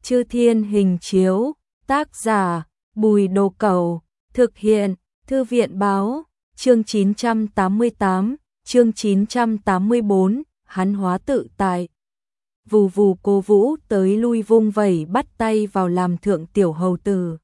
Chư Thiên Hình Chiếu, tác giả Bùi Đồ Cẩu, thực hiện Thư viện Báo, chương 988, chương 984, hắn hóa tự tại. Vù vù Cố Vũ tới lui vung vẩy bắt tay vào làm thượng tiểu hầu tử.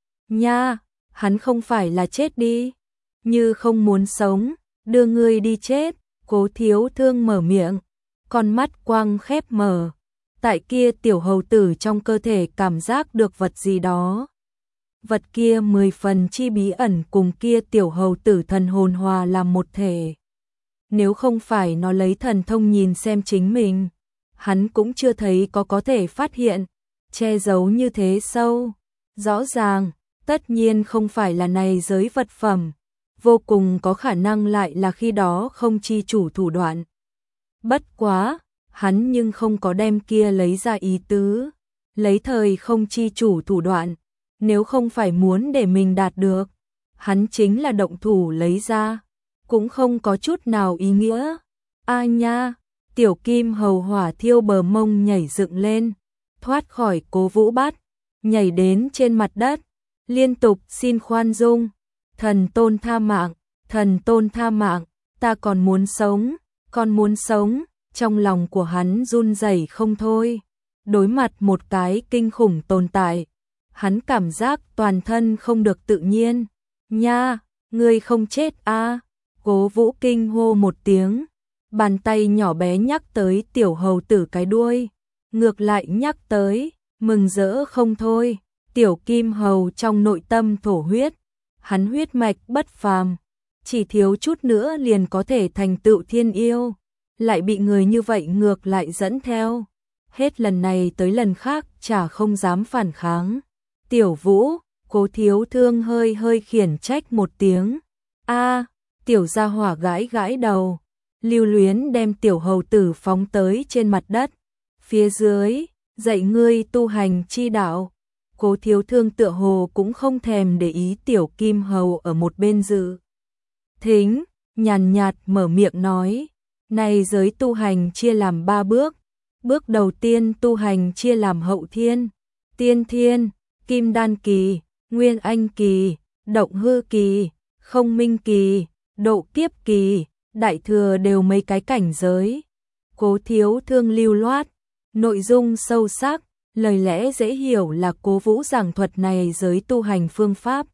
Nha, hắn không phải là chết đi, như không muốn sống, đưa ngươi đi chết. Cố Thiếu Thương mở miệng, con mắt quang khép mở. Tại kia tiểu hầu tử trong cơ thể cảm giác được vật gì đó. Vật kia 10 phần chi bí ẩn cùng kia tiểu hầu tử thần hồn hòa làm một thể. Nếu không phải nó lấy thần thông nhìn xem chính mình, hắn cũng chưa thấy có thể phát hiện, che giấu như thế sâu. Rõ ràng, tất nhiên không phải là này giới vật phẩm, vô cùng có khả năng lại là khi đó không chi chủ thủ đoạn. Bất quá, hắn nhưng không có đem kia lấy ra ý tứ, lấy thời không chi chủ thủ đoạn, nếu không phải muốn để mình đạt được, hắn chính là động thủ lấy ra, cũng không có chút nào ý nghĩa. A nha, tiểu kim hầu hỏa thiêu bờ mông nhảy dựng lên, thoát khỏi Cố Vũ bắt, nhảy đến trên mặt đất, liên tục xin khoan dung, thần tôn tha mạng, thần tôn tha mạng, ta còn muốn sống, còn muốn sống. Trong lòng của hắn run rẩy không thôi, đối mặt một cái kinh khủng tồn tại, hắn cảm giác toàn thân không được tự nhiên. Nha, ngươi không chết a? Cố Vũ kinh hô một tiếng, bàn tay nhỏ bé nhắc tới tiểu hầu tử cái đuôi, ngược lại nhắc tới, mừng rỡ không thôi. Tiểu kim hầu trong nội tâm thổ huyết, hắn huyết mạch bất phàm, chỉ thiếu chút nữa liền có thể thành tựu thiên yêu, lại bị người như vậy ngược lại dẫn theo. Hết lần này tới lần khác chả không dám phản kháng. Tiểu Vũ, Cố Thiếu Thương hơi khiển trách một tiếng. A, tiểu gia hỏa gãi gãi đầu, lưu luyến đem tiểu hầu tử phóng tới trên mặt đất. Phía dưới, dạy ngươi tu hành chi đạo. Cố Thiếu Thương tựa hồ cũng không thèm để ý tiểu kim hầu ở một bên dự thính, nhàn nhạt mở miệng nói. Này giới tu hành chia làm 3 bước. Bước đầu tiên tu hành chia làm hậu thiên, tiên thiên, kim đan kỳ, nguyên anh kỳ, động hư kỳ, không minh kỳ, độ kiếp kỳ, đại thừa đều mấy cái cảnh giới. Cố Thiếu Thương lưu loát, nội dung sâu sắc, lời lẽ dễ hiểu là Cố Vũ giảng thuật này giới tu hành phương pháp.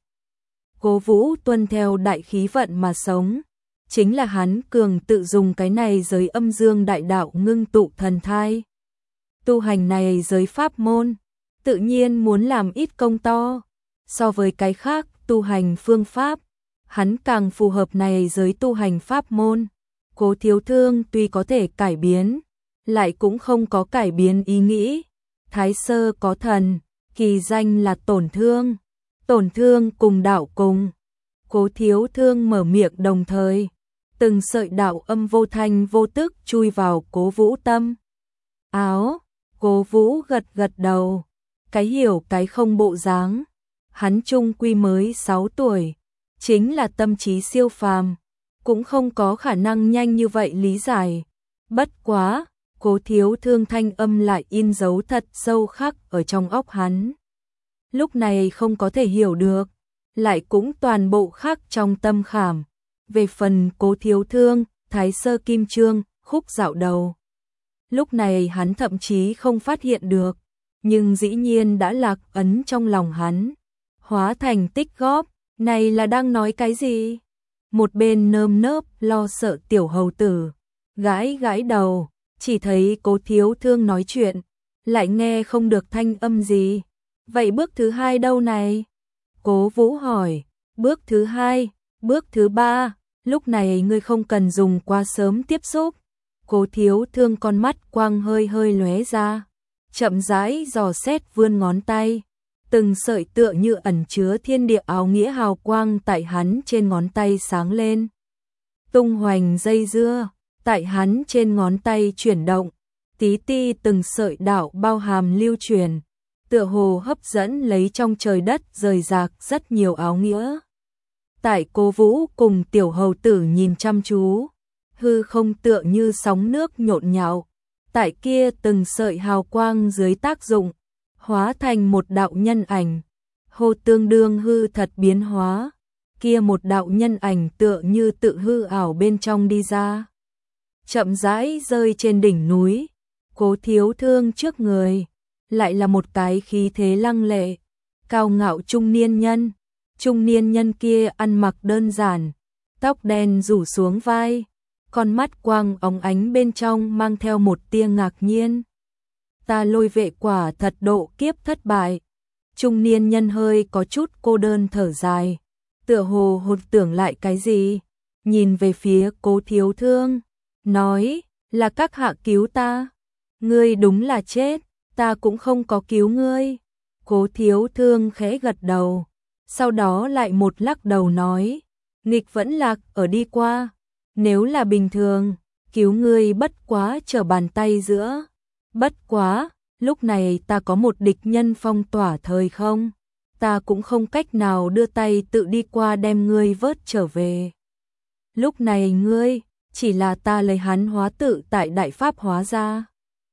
Cố Vũ tuân theo đại khí vận mà sống. Chính là hắn cường tự dùng cái này giới âm dương đại đạo ngưng tụ thần thai. Tu hành này giới pháp môn, tự nhiên muốn làm ít công to. So với cái khác tu hành phương pháp, hắn càng phù hợp này giới tu hành pháp môn. Cố Thiếu Thương tuy có thể cải biến, lại cũng không có cải biến ý nghĩ. Thái sơ có thần, kỳ danh là tổn thương. Tổn thương cùng đạo cùng. Cố Thiếu Thương mở miệng đồng thời, từng sợi đạo âm vô thanh vô tức chui vào Cố Vũ tâm. Áo, Cố Vũ gật gật đầu, cái hiểu cái không bộ dáng. Hắn chung quy mới 6 tuổi, chính là tâm trí siêu phàm, cũng không có khả năng nhanh như vậy lý giải. Bất quá, Cố Thiếu Thương thanh âm lại in dấu thật sâu khắc ở trong óc hắn. Lúc này không có thể hiểu được, lại cũng toàn bộ khắc trong tâm khảm. Về phần Cố Thiếu Thương, Thái Sơ Kim Chương, khúc dạo đầu. Lúc này hắn thậm chí không phát hiện được, nhưng dĩ nhiên đã lạc ấn trong lòng hắn. Hóa thành tích góp, này là đang nói cái gì? Một bên nơm nớp lo sợ tiểu hầu tử, gãi gãi đầu, chỉ thấy Cố Thiếu Thương nói chuyện, lại nghe không được thanh âm gì. Vậy bước thứ 2 đâu này? Cố Vũ hỏi. Bước thứ 2, bước thứ 3, lúc này ngươi không cần dùng quá sớm tiếp xúc. Cố Thiếu Thương con mắt quang hơi lóe ra, chậm rãi dò xét vươn ngón tay, từng sợi tựa như ẩn chứa thiên địa áo nghĩa hào quang tại hắn trên ngón tay sáng lên. Tung hoành dây dưa, tại hắn trên ngón tay chuyển động, tí ti từng sợi đạo bao hàm lưu truyền, tựa hồ hấp dẫn lấy trong trời đất rời rạc rất nhiều áo nghĩa. Tại Cố Vũ cùng tiểu hầu tử nhìn chăm chú, hư không tựa như sóng nước nhộn nhạo, tại kia từng sợi hào quang dưới tác dụng, hóa thành một đạo nhân ảnh, hô tương đương hư thật biến hóa, kia một đạo nhân ảnh tựa như tự hư ảo bên trong đi ra. Chậm rãi rơi trên đỉnh núi, Cố Thiếu Thương trước người, lại là một cái khí thế lăng lệ, cao ngạo trung niên nhân. Trung niên nhân kia ăn mặc đơn giản, tóc đen rủ xuống vai, con mắt quang óng ánh bên trong mang theo một tia ngạc nhiên. Ta Lôi Vệ quả thật độ kiếp thất bại. Trung niên nhân hơi có chút cô đơn thở dài, tựa hồ hụt tưởng lại cái gì, nhìn về phía Cố Thiếu Thương, nói, là các hạ cứu ta. Ngươi đúng là chết, ta cũng không có cứu ngươi. Cố Thiếu Thương khẽ gật đầu, sau đó lại một lắc đầu nói, nghịch vẫn lạc ở đi qua, nếu là bình thường, cứu ngươi bất quá trở bàn tay giữa. Bất quá, lúc này ta có một địch nhân phong tỏa thời không, ta cũng không cách nào đưa tay tự đi qua đem ngươi vớt trở về. Lúc này ngươi, chỉ là ta lấy hắn hóa tự tại đại pháp hóa ra.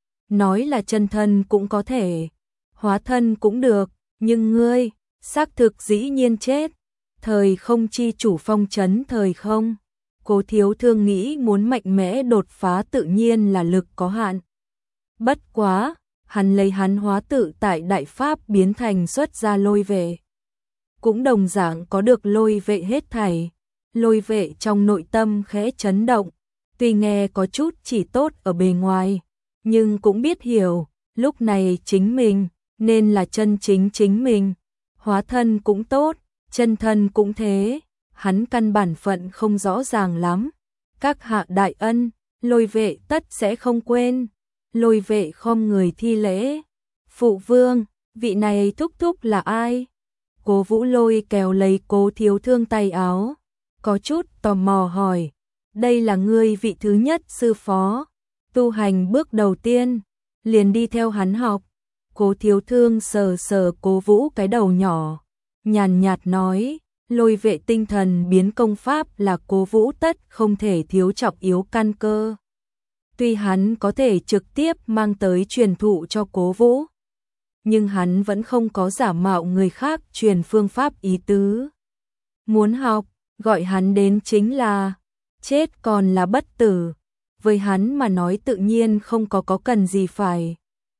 Nói là chân thân cũng có thể, hóa thân cũng được, nhưng ngươi, xác thực dĩ nhiên chết. Thời không chi chủ phong trấn thời không. Cố Thiếu Thương nghĩ muốn mạnh mẽ đột phá tự nhiên là lực có hạn. Bất quá, hắn lấy hắn hóa tự tại đại pháp biến thành xuất ra Lôi Vệ. Cũng đồng dạng có được Lôi Vệ hết thảy. Lôi Vệ trong nội tâm khẽ chấn động, tuy nghe có chút chỉ tốt ở bề ngoài, nhưng cũng biết hiểu, lúc này chính mình, nên là chân chính chính mình. Hóa thân cũng tốt, chân thân cũng thế, hắn căn bản phận không rõ ràng lắm. Các hạ đại ân, Lôi Vệ tất sẽ không quên. Lôi Vệ khom người thi lễ. Phụ vương, vị này thúc thúc là ai? Cố Vũ Lôi kéo lấy Cố Thiếu Thương tay áo, có chút tò mò hỏi, đây là ngươi vị thứ nhất sư phó, tu hành bước đầu tiên, liền đi theo hắn học. Cố Thiếu Thương sờ sờ Cố Vũ cái đầu nhỏ, nhàn nhạt nói, Lôi Vệ tinh thần biến công pháp là Cố Vũ tất không thể thiếu trọng yếu căn cơ. Tuy hắn có thể trực tiếp mang tới truyền thụ cho Cố Vũ, nhưng hắn vẫn không có giả mạo người khác truyền phương pháp ý tứ. Muốn học, gọi hắn đến chính là chết còn là bất tử, với hắn mà nói tự nhiên không có cần gì phải.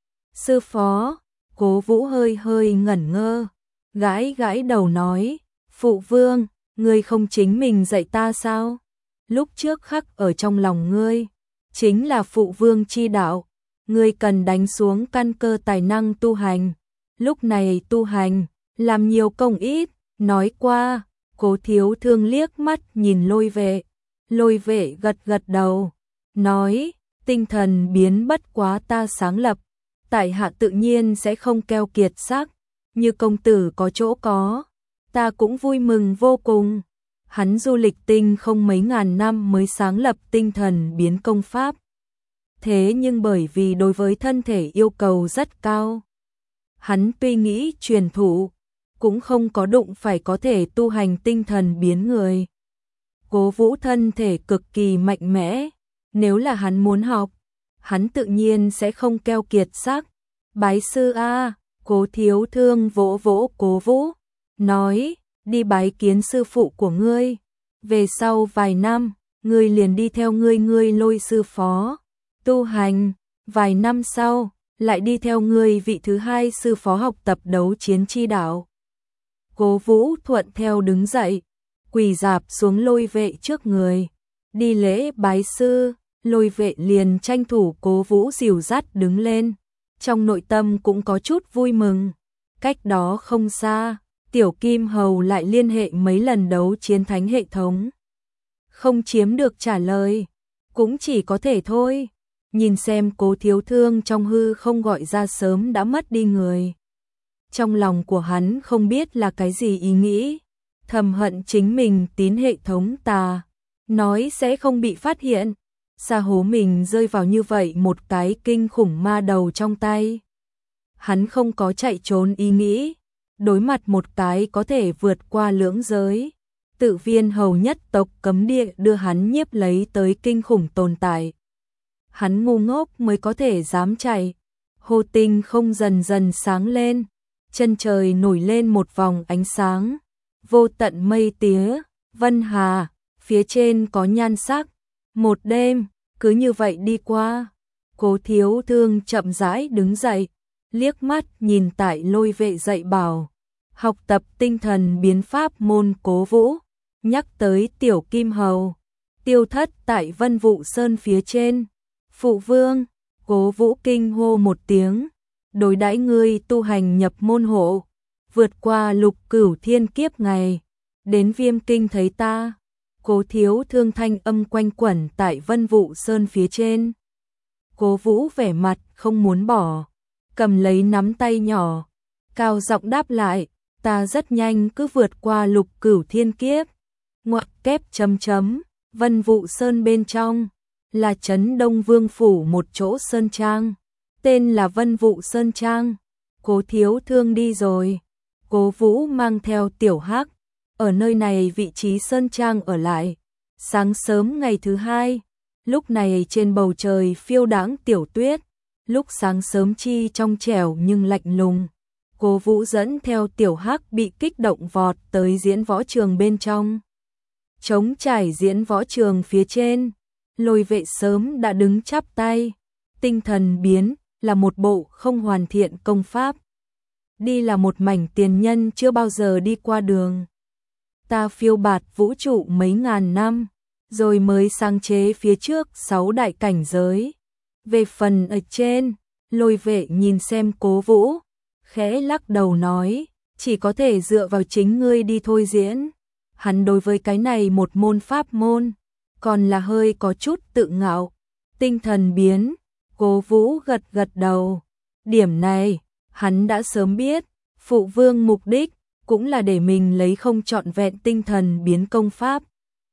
Sư phó, Cố Vũ hơi hơi ngẩn ngơ, gãi gãi đầu nói, phụ vương, ngươi không chính mình dạy ta sao? Lúc trước khắc ở trong lòng ngươi, chính là phụ vương chi đạo, ngươi cần đánh xuống căn cơ tài năng tu hành. Lúc này tu hành, làm nhiều công ít, nói qua. Cố Thiếu Thương liếc mắt nhìn Lôi Vệ. Lôi Vệ gật gật đầu, nói, tinh thần biến bất quá ta sáng lập, tại hạ tự nhiên sẽ không keo kiệt sắc, như công tử có chỗ có, ta cũng vui mừng vô cùng. Hắn du lịch tinh không mấy ngàn năm mới sáng lập tinh thần biến công pháp. Thế nhưng bởi vì đối với thân thể yêu cầu rất cao, hắn tuy nghĩ truyền thụ, cũng không có đụng phải có thể tu hành tinh thần biến người. Cố Vũ thân thể cực kỳ mạnh mẽ, nếu là hắn muốn học, hắn tự nhiên sẽ không keo kiệt sắc. Bái sư a. Cố Thiếu Thương vỗ vỗ Cố Vũ, nói, đi bái kiến sư phụ của ngươi, về sau vài năm, ngươi liền đi theo ngươi Lôi sư phó tu hành, vài năm sau, lại đi theo ngươi vị thứ hai sư phó học tập đấu chiến chi đạo. Cố Vũ thuận theo đứng dậy, quỳ rạp xuống Lôi Vệ trước người, đi lễ bái sư. Lôi Vệ liền tranh thủ Cố Vũ dìu dắt đứng lên, trong nội tâm cũng có chút vui mừng. Cách đó không xa, Tiểu Kim Hầu lại liên hệ mấy lần đấu chiến thánh hệ thống, không chiếm được trả lời, cũng chỉ có thể thôi. Nhìn xem Cố Thiếu Thương trong hư không gọi ra sớm đã mất đi người, trong lòng của hắn không biết là cái gì ý nghĩ, thầm hận chính mình tín hệ thống tà, nói sẽ không bị phát hiện, sa hố mình rơi vào như vậy một cái kinh khủng ma đầu trong tay. Hắn không có chạy trốn ý nghĩ, đối mặt một cái có thể vượt qua lưỡng giới, Tự Viên hầu nhất tộc cấm địa đưa hắn nhiếp lấy tới kinh khủng tồn tại. Hắn ngu ngốc mới có thể dám chạy, Hồ tinh không dần dần sáng lên, chân trời nổi lên một vòng ánh sáng, vô tận mây tía, vân hà, phía trên có nhan sắc. Một đêm, cứ như vậy đi qua. Cố Thiếu Thương chậm rãi đứng dậy, liếc mắt nhìn tại Lôi Vệ dạy bảo, học tập tinh thần biến pháp môn Cố Vũ, nhắc tới Tiểu Kim Hầu, tiêu thất tại Vân Vụ Sơn phía trên. Phụ vương, Cố Vũ kinh hô một tiếng, đối đãi ngươi tu hành nhập môn hộ, vượt qua lục cửu thiên kiếp ngày, đến Viêm Kinh thấy ta. Cố Thiếu Thương thanh âm quanh quẩn tại Vân Vụ Sơn phía trên. Cố Vũ vẻ mặt không muốn bỏ, cầm lấy nắm tay nhỏ, cao giọng đáp lại, ta rất nhanh cứ vượt qua lục cửu thiên kiếp. Ngoặc kép chấm chấm, Vân Vụ Sơn bên trong là trấn Đông Vương phủ một chỗ sơn trang, tên là Vân Vụ Sơn Trang. Cố Thiếu Thương đi rồi, Cố Vũ mang theo Tiểu Hắc ở nơi này vị trí sơn trang ở lại. Sáng sớm ngày thứ hai, lúc này trên bầu trời phiêu đãng tiểu tuyết, lúc sáng sớm chi trong trẻo nhưng lạnh lùng. Cố Vũ dẫn theo Tiểu Hắc bị kích động vọt tới diễn võ trường bên trong. Trống trải diễn võ trường phía trên, Lôi Vệ sớm đã đứng chắp tay. Tinh thần biến là một bộ không hoàn thiện công pháp, đi là một mảnh tiền nhân chưa bao giờ đi qua đường. Ta phiêu bạt vũ trụ mấy ngàn năm, rồi mới sáng chế phía trước 6 đại cảnh giới. Về phần ở trên, Lôi Vệ nhìn xem Cố Vũ, khẽ lắc đầu nói, chỉ có thể dựa vào chính ngươi đi thôi diễn. Hắn đối với cái này một môn pháp môn, còn là hơi có chút tự ngạo. Tinh thần biến, Cố Vũ gật gật đầu. Điểm này, hắn đã sớm biết, phụ vương mục đích cũng là để mình lấy không trọn vẹn tinh thần biến công pháp,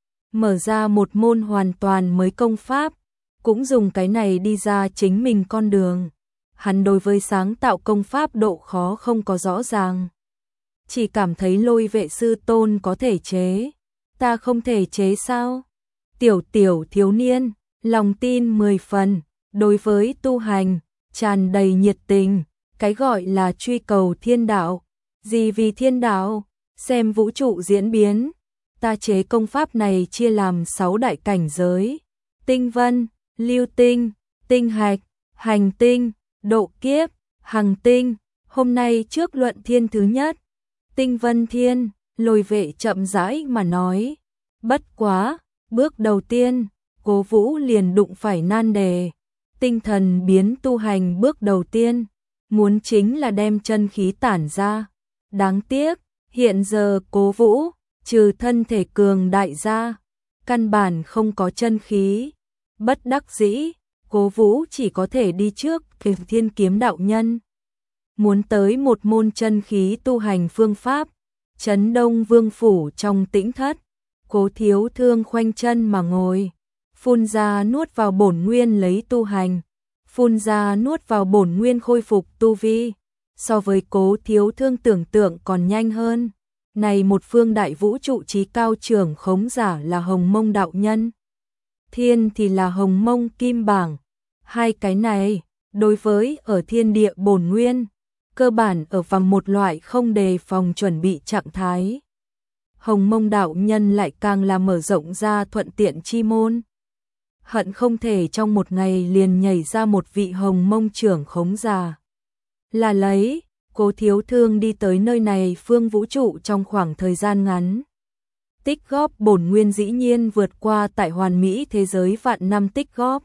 mở ra một môn hoàn toàn mới công pháp, cũng dùng cái này đi ra chính mình con đường. Hắn đối với sáng tạo công pháp độ khó không có rõ ràng, chỉ cảm thấy Lôi Vệ sư tôn có thể chế, ta không thể chế sao? Tiểu thiếu niên, lòng tin 10 phần, đối với tu hành tràn đầy nhiệt tình, cái gọi là truy cầu thiên đạo, gì vì thiên đạo, xem vũ trụ diễn biến. Ta chế công pháp này chia làm 6 đại cảnh giới: tinh vân, lưu tinh, tinh hạch, hành tinh, độ kiếp, hằng tinh. Hôm nay trước luận thiên thứ nhất, tinh vân thiên. Lôi Vệ chậm rãi mà nói. Bất quá, bước đầu tiên, Cố Vũ liền đụng phải nan đề. Tinh thần biến tu hành bước đầu tiên, muốn chính là đem chân khí tản ra. Đáng tiếc, hiện giờ Cố Vũ, trừ thân thể cường đại ra, căn bản không có chân khí. Bất đắc dĩ, Cố Vũ chỉ có thể đi trước Thiên Kiếm đạo nhân. Muốn tới một môn chân khí tu hành phương pháp, trấn Đông Vương phủ trong tĩnh thất, Cố Thiếu Thương khoanh chân mà ngồi, phun ra nuốt vào bổn nguyên lấy tu hành, phun ra nuốt vào bổn nguyên khôi phục tu vi. So với Cố Thiếu Thương tưởng tượng còn nhanh hơn. Này một phương đại vũ trụ trí cao trưởng khống giả là Hồng Mông đạo nhân, thiên thì là Hồng Mông kim bảng. Hai cái này, đối với ở thiên địa bổn nguyên, cơ bản ở vào một loại không đề phòng chuẩn bị trạng thái. Hồng Mông đạo nhân lại càng là mở rộng ra thuận tiện chi môn. Hận không thể trong một ngày liền nhảy ra một vị Hồng Mông trưởng khống giả. Là lấy, Cố Thiếu Thương đi tới nơi này phương vũ trụ trong khoảng thời gian ngắn. Tích góp bổn nguyên dĩ nhiên vượt qua tại hoàn mỹ thế giới vạn năm tích góp.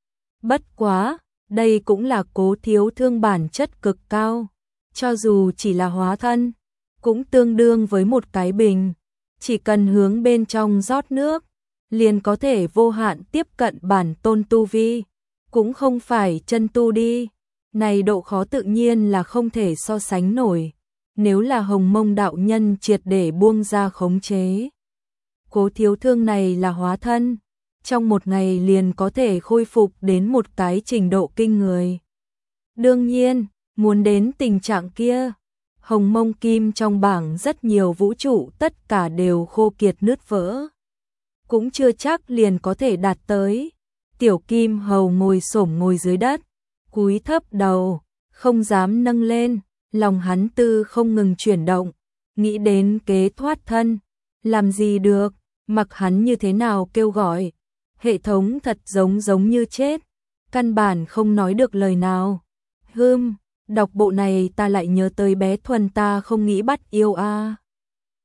Bất quá, đây cũng là Cố Thiếu Thương bản chất cực cao. Cho dù chỉ là hóa thân, cũng tương đương với một cái bình. Chỉ cần hướng bên trong rót nước, liền có thể vô hạn tiếp cận bản tôn tu vi. Cũng không phải chân tu đi. Này độ khó tự nhiên là không thể so sánh nổi. Nếu là Hồng Mông đạo nhân triệt để buông ra khống chế, Cố Thiếu Thương này là hóa thân, trong một ngày liền có thể khôi phục đến một cái trình độ kinh người. Đương nhiên, muốn đến tình trạng kia, Hồng Mông kim trong bảng rất nhiều vũ trụ tất cả đều khô kiệt nứt vỡ, cũng chưa chắc liền có thể đạt tới. Tiểu Kim Hầu ngồi xổm ngồi dưới đất, cúi thấp đầu, không dám nâng lên, lòng hắn tư không ngừng chuyển động, nghĩ đến kế thoát thân, làm gì được, mặc hắn như thế nào kêu gọi, hệ thống thật giống như chết, căn bản không nói được lời nào. Đọc bộ này ta lại nhớ tới bé Thuần ta không nghĩ bắt yêu a.